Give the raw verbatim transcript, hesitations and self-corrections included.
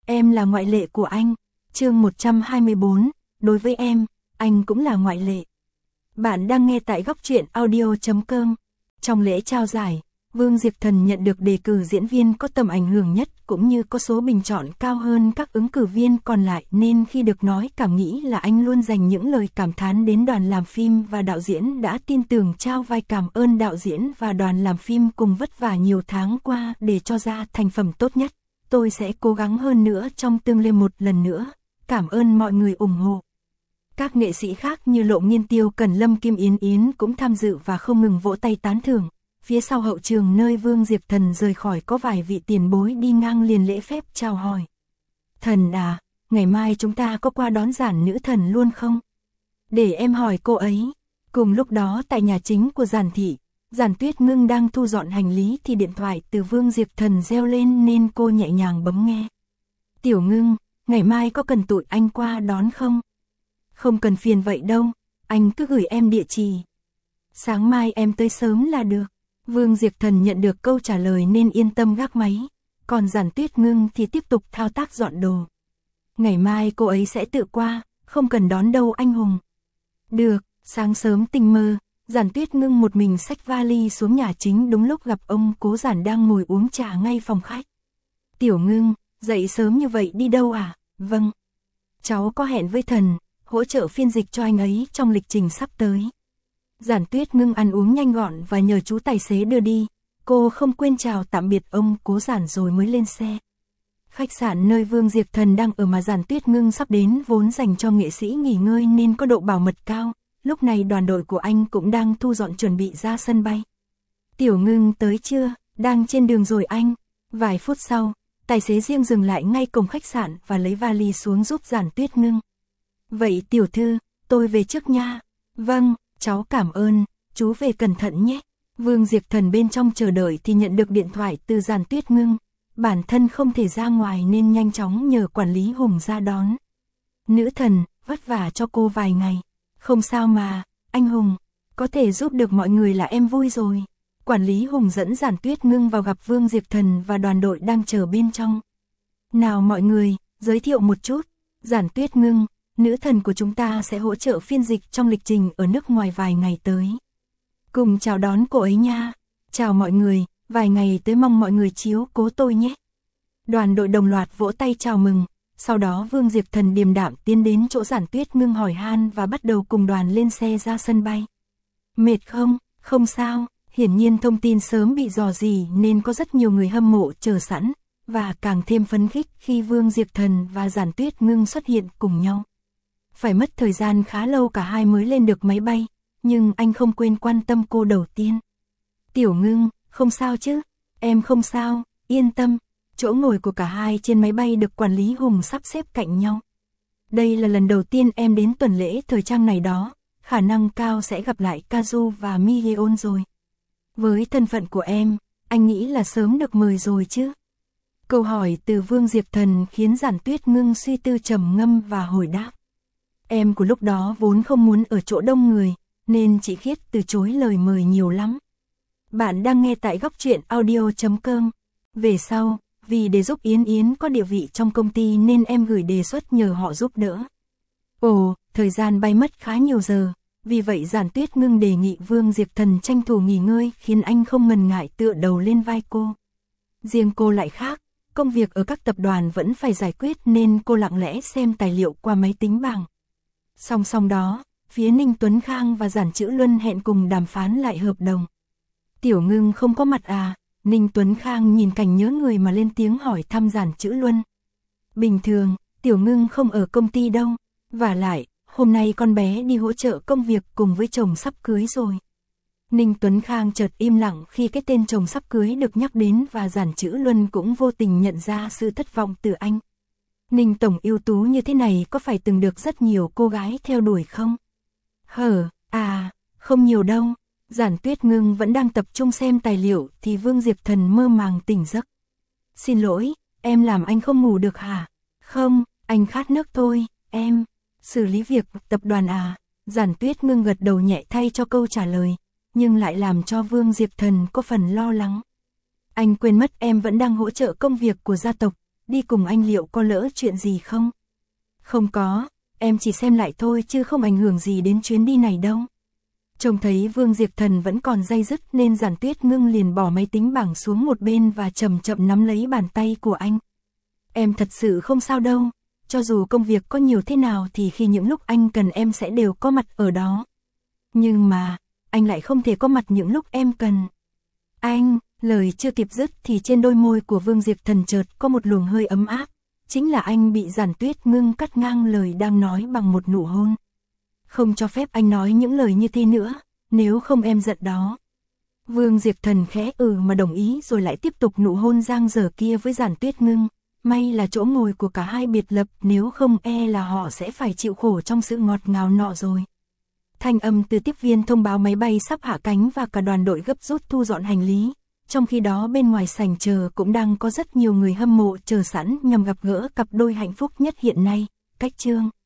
Em là ngoại lệ của anh. Chương một trăm hai mươi bốn, đối với em, anh cũng là ngoại lệ. Bạn đang nghe tại góc truyện audio chấm com. Trong lễ trao giải, Vương Diệp Thần nhận được đề cử diễn viên có tầm ảnh hưởng nhất cũng như có số bình chọn cao hơn các ứng cử viên còn lại, nên khi được nói cảm nghĩ là anh luôn dành những lời cảm thán đến đoàn làm phim và đạo diễn đã tin tưởng trao vai. Cảm ơn đạo diễn và đoàn làm phim cùng vất vả nhiều tháng qua để cho ra thành phẩm tốt nhất. Tôi sẽ cố gắng hơn nữa trong tương lai. Một lần nữa, cảm ơn mọi người ủng hộ. Các nghệ sĩ khác như Lộ Nghiên, Tiêu Cẩn Lâm, Kim Yến Yến cũng tham dự và không ngừng vỗ tay tán thưởng. Phía sau hậu trường nơi Vương Diệp Thần rời khỏi có vài vị tiền bối đi ngang liền lễ phép chào hỏi. Thần à, ngày mai chúng ta có qua đón Giản nữ thần luôn không? Để em hỏi cô ấy. Cùng lúc đó tại nhà chính của Giản thị, Giản Tuyết Ngưng đang thu dọn hành lý thì điện thoại từ Vương Diệp Thần reo lên nên cô nhẹ nhàng bấm nghe. Tiểu Ngưng, ngày mai có cần tụi anh qua đón không? Không cần phiền vậy đâu, anh cứ gửi em địa chỉ. Sáng mai em tới sớm là được. Vương Diệp Thần nhận được câu trả lời nên yên tâm gác máy, còn Giản Tuyết Ngưng thì tiếp tục thao tác dọn đồ. Ngày mai cô ấy sẽ tự qua, không cần đón đâu anh Hùng. Được, sáng sớm tinh mơ, Giản Tuyết Ngưng một mình xách vali xuống nhà chính đúng lúc gặp ông Cố Giản đang ngồi uống trà ngay phòng khách. Tiểu Ngưng, dậy sớm như vậy đi đâu à? Vâng, cháu có hẹn với Thần, hỗ trợ phiên dịch cho anh ấy trong lịch trình sắp tới. Giản Tuyết Ngưng ăn uống nhanh gọn và nhờ chú tài xế đưa đi, cô không quên chào tạm biệt ông Cố Giản rồi mới lên xe. Khách sạn nơi Vương Diệp Thần đang ở mà Giản Tuyết Ngưng sắp đến vốn dành cho nghệ sĩ nghỉ ngơi nên có độ bảo mật cao, lúc này đoàn đội của anh cũng đang thu dọn chuẩn bị ra sân bay. Tiểu Ngưng tới chưa? Đang trên đường rồi anh. Vài phút sau, tài xế riêng dừng lại ngay cổng khách sạn và lấy vali xuống giúp Giản Tuyết Ngưng. Vậy tiểu thư, tôi về trước nha. Vâng. Cháu cảm ơn, chú về cẩn thận nhé. Vương Diệp Thần bên trong chờ đợi thì nhận được điện thoại từ Giản Tuyết Ngưng. Bản thân không thể ra ngoài nên nhanh chóng nhờ quản lý Hùng ra đón. Nữ thần, vất vả cho cô vài ngày. Không sao mà, anh Hùng, có thể giúp được mọi người là em vui rồi. Quản lý Hùng dẫn Giản Tuyết Ngưng vào gặp Vương Diệp Thần và đoàn đội đang chờ bên trong. Nào mọi người, giới thiệu một chút. Giản Tuyết Ngưng, nữ thần của chúng ta sẽ hỗ trợ phiên dịch trong lịch trình ở nước ngoài vài ngày tới. Cùng chào đón cô ấy nha. Chào mọi người, vài ngày tới mong mọi người chiếu cố tôi nhé. Đoàn đội đồng loạt vỗ tay chào mừng. Sau đó Vương Diệp Thần điềm đạm tiến đến chỗ Giản Tuyết Ngưng hỏi han và bắt đầu cùng đoàn lên xe ra sân bay. Mệt không? Không sao. Hiển nhiên thông tin sớm bị dò dỉ nên có rất nhiều người hâm mộ chờ sẵn, và càng thêm phấn khích khi Vương Diệp Thần và Giản Tuyết Ngưng xuất hiện cùng nhau. Phải mất thời gian khá lâu cả hai mới lên được máy bay, nhưng anh không quên quan tâm cô đầu tiên. Tiểu Ngưng, không sao chứ? Em không sao, yên tâm. Chỗ ngồi của cả hai trên máy bay được quản lý Hùng sắp xếp cạnh nhau. Đây là lần đầu tiên em đến tuần lễ thời trang này đó, khả năng cao sẽ gặp lại Kazu và Miyeon rồi. Với thân phận của em, anh nghĩ là sớm được mời rồi chứ? Câu hỏi từ Vương Diệp Thần khiến Giản Tuyết Ngưng suy tư trầm ngâm và hồi đáp. Em của lúc đó vốn không muốn ở chỗ đông người, nên chị Khiết từ chối lời mời nhiều lắm. Bạn đang nghe tại góc truyện audio chấm com. Về sau, vì để giúp Yến Yến có địa vị trong công ty nên em gửi đề xuất nhờ họ giúp đỡ. Ồ, thời gian bay mất khá nhiều giờ, vì vậy Giản Tuyết Ngưng đề nghị Vương Diệp Thần tranh thủ nghỉ ngơi khiến anh không ngần ngại tựa đầu lên vai cô. Riêng cô lại khác, công việc ở các tập đoàn vẫn phải giải quyết nên cô lặng lẽ xem tài liệu qua máy tính bảng. Song song đó, phía Ninh Tuấn Khang và Giản Chữ Luân hẹn cùng đàm phán lại hợp đồng. Tiểu Ngưng không có mặt à? Ninh Tuấn Khang nhìn cảnh nhớ người mà lên tiếng hỏi thăm Giản Chữ Luân. Bình thường, Tiểu Ngưng không ở công ty đâu, vả lại, hôm nay con bé đi hỗ trợ công việc cùng với chồng sắp cưới rồi. Ninh Tuấn Khang chợt im lặng khi cái tên chồng sắp cưới được nhắc đến và Giản Chữ Luân cũng vô tình nhận ra sự thất vọng từ anh. Ninh tổng ưu tú như thế này có phải từng được rất nhiều cô gái theo đuổi không? Hở, à, không nhiều đâu. Giản Tuyết Ngưng vẫn đang tập trung xem tài liệu thì Vương Diệp Thần mơ màng tỉnh giấc. Xin lỗi, em làm anh không ngủ được hả? Không, anh khát nước thôi, em. Xử lý việc tập đoàn à? Giản Tuyết Ngưng gật đầu nhẹ thay cho câu trả lời, nhưng lại làm cho Vương Diệp Thần có phần lo lắng. Anh quên mất em vẫn đang hỗ trợ công việc của gia tộc, đi cùng anh liệu có lỡ chuyện gì không? Không có, em chỉ xem lại thôi chứ không ảnh hưởng gì đến chuyến đi này đâu. Trông thấy Vương Diệp Thần vẫn còn day dứt nên Giản Tuyết Ngưng liền bỏ máy tính bảng xuống một bên và chậm chậm nắm lấy bàn tay của anh. Em thật sự không sao đâu, cho dù công việc có nhiều thế nào thì khi những lúc anh cần em sẽ đều có mặt ở đó. Nhưng mà, anh lại không thể có mặt những lúc em cần. Anh, lời chưa kịp dứt thì trên đôi môi của Vương Diệp Thần chợt có một luồng hơi ấm áp. Chính là anh bị Giản Tuyết Ngưng cắt ngang lời đang nói bằng một nụ hôn. Không cho phép anh nói những lời như thế nữa, nếu không em giận đó. Vương Diệp Thần khẽ ừ mà đồng ý rồi lại tiếp tục nụ hôn giang dở kia với Giản Tuyết Ngưng. May là chỗ ngồi của cả hai biệt lập, nếu không e là họ sẽ phải chịu khổ trong sự ngọt ngào nọ rồi. Thanh âm từ tiếp viên thông báo máy bay sắp hạ cánh và cả đoàn đội gấp rút thu dọn hành lý. Trong khi đó bên ngoài sảnh chờ cũng đang có rất nhiều người hâm mộ chờ sẵn nhằm gặp gỡ cặp đôi hạnh phúc nhất hiện nay, Cách Trương.